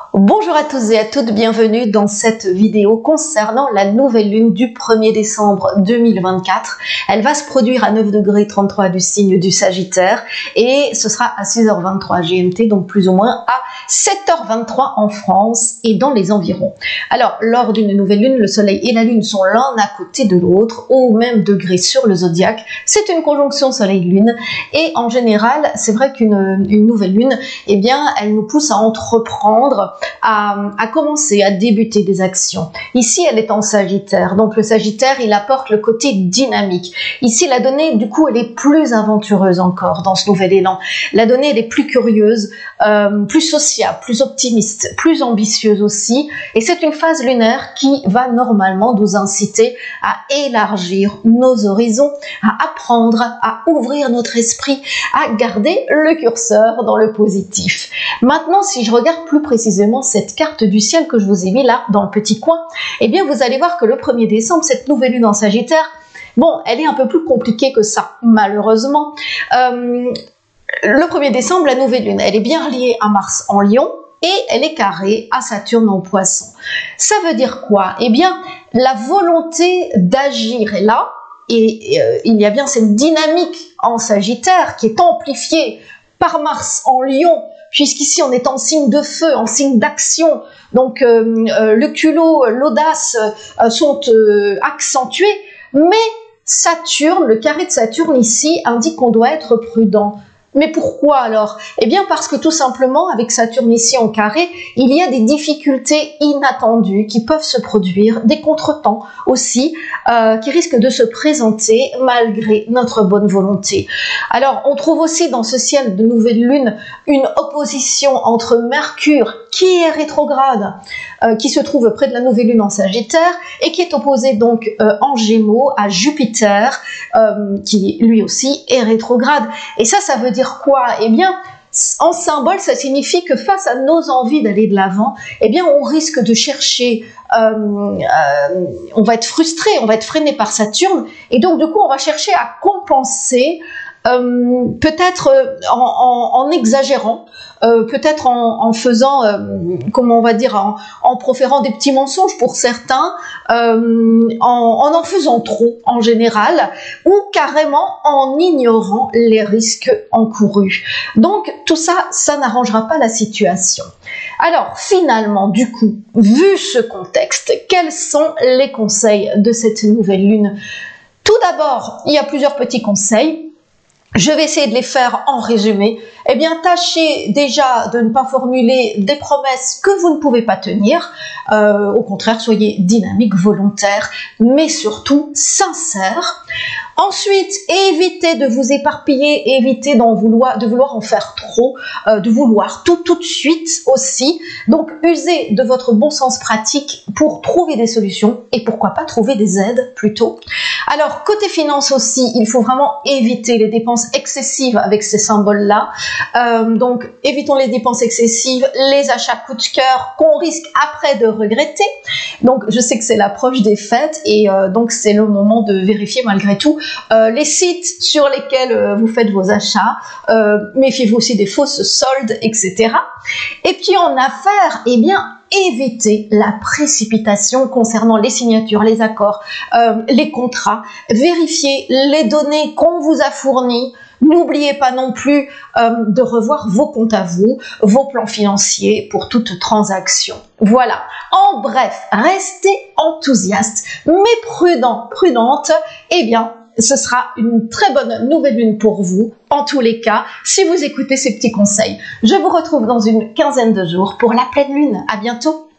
Bonjour à tous et à toutes, bienvenue dans cette vidéo concernant la nouvelle lune du 1er décembre 2024. Elle va se produire à 9°33 du signe du Sagittaire et ce sera à 6h23 GMT, donc plus ou moins à 7h23 en France et dans les environs. Alors, lors d'une nouvelle lune, le soleil et la lune sont l'un à côté de l'autre, au même degré sur le zodiaque. C'est une conjonction soleil-lune et en général, c'est vrai qu'une nouvelle lune, eh bien, elle nous pousse à entreprendre, à commencer, à débuter des actions. Ici, elle est en Sagittaire. Donc, le Sagittaire, il apporte le côté dynamique. Ici, la donnée, du coup, elle est plus aventureuse encore dans ce nouvel élan. La donnée, elle est plus curieuse, plus sociable, plus optimiste, plus ambitieuse aussi. Et c'est une phase lunaire qui va normalement nous inciter à élargir nos horizons, à apprendre, à ouvrir notre esprit, à garder le curseur dans le positif. Maintenant, si je regarde plus précisément cette carte du ciel que je vous ai mis là dans le petit coin, eh bien vous allez voir que le 1er décembre, cette nouvelle lune en Sagittaire, bon, elle est un peu plus compliquée que ça, malheureusement. Le 1er décembre, la nouvelle lune, elle est bien reliée à Mars en Lion et elle est carrée à Saturne en Poisson. Ça veut dire quoi? Eh bien, la volonté d'agir est là et il y a bien cette dynamique en Sagittaire qui est amplifiée par Mars en Lion, puisqu'ici on est en signe de feu, en signe d'action, donc le culot, l'audace sont accentués, mais Saturne, le carré de Saturne ici indique qu'on doit être prudent. Mais pourquoi alors? Eh bien parce que tout simplement, avec Saturne ici en carré, il y a des difficultés inattendues qui peuvent se produire, des contretemps aussi, qui risquent de se présenter malgré notre bonne volonté. Alors, on trouve aussi dans ce ciel de nouvelle lune une opposition entre Mercure, qui est rétrograde, qui se trouve près de la nouvelle lune en Sagittaire, et qui est opposé donc en Gémeaux à Jupiter, qui lui aussi est rétrograde. Et ça veut dire quoi? Eh bien, en symbole, ça signifie que face à nos envies d'aller de l'avant, eh bien, on risque de chercher, on va être frustré, on va être freiné par Saturne, et donc du coup, on va chercher à compenser, peut-être en exagérant, peut-être en faisant, comment on va dire, en proférant des petits mensonges pour certains, en faisant trop en général, ou carrément en ignorant les risques encourus. Donc tout ça, ça n'arrangera pas la situation. Alors finalement, du coup, vu ce contexte, quels sont les conseils de cette nouvelle lune? Tout d'abord, il y a plusieurs petits conseils. Je vais essayer de les faire en résumé. Eh bien, tâchez déjà de ne pas formuler des promesses que vous ne pouvez pas tenir. Au contraire, soyez dynamique, volontaire, mais surtout sincère. Ensuite, évitez de vous éparpiller, évitez de vouloir en faire trop, de vouloir tout de suite aussi. Donc, usez de votre bon sens pratique pour trouver des solutions et pourquoi pas trouver des aides plutôt. Alors, côté finance aussi, il faut vraiment éviter les dépenses excessives avec ces symboles-là. Donc, évitons les dépenses excessives, les achats coup de cœur qu'on risque après de regretter. Donc, je sais que c'est l'approche des fêtes et donc c'est le moment de vérifier malgré tout les sites sur lesquels vous faites vos achats. Méfiez-vous aussi des fausses soldes, etc. Et puis en affaires, eh bien, évitez la précipitation concernant les signatures, les accords, les contrats. Vérifiez les données qu'on vous a fournies. N'oubliez pas non plus de revoir vos comptes à vous, vos plans financiers pour toute transaction. Voilà. En bref, restez enthousiaste, mais prudente. Eh bien, ce sera une très bonne nouvelle lune pour vous, en tous les cas, si vous écoutez ces petits conseils. Je vous retrouve dans une quinzaine de jours pour la pleine lune. À bientôt.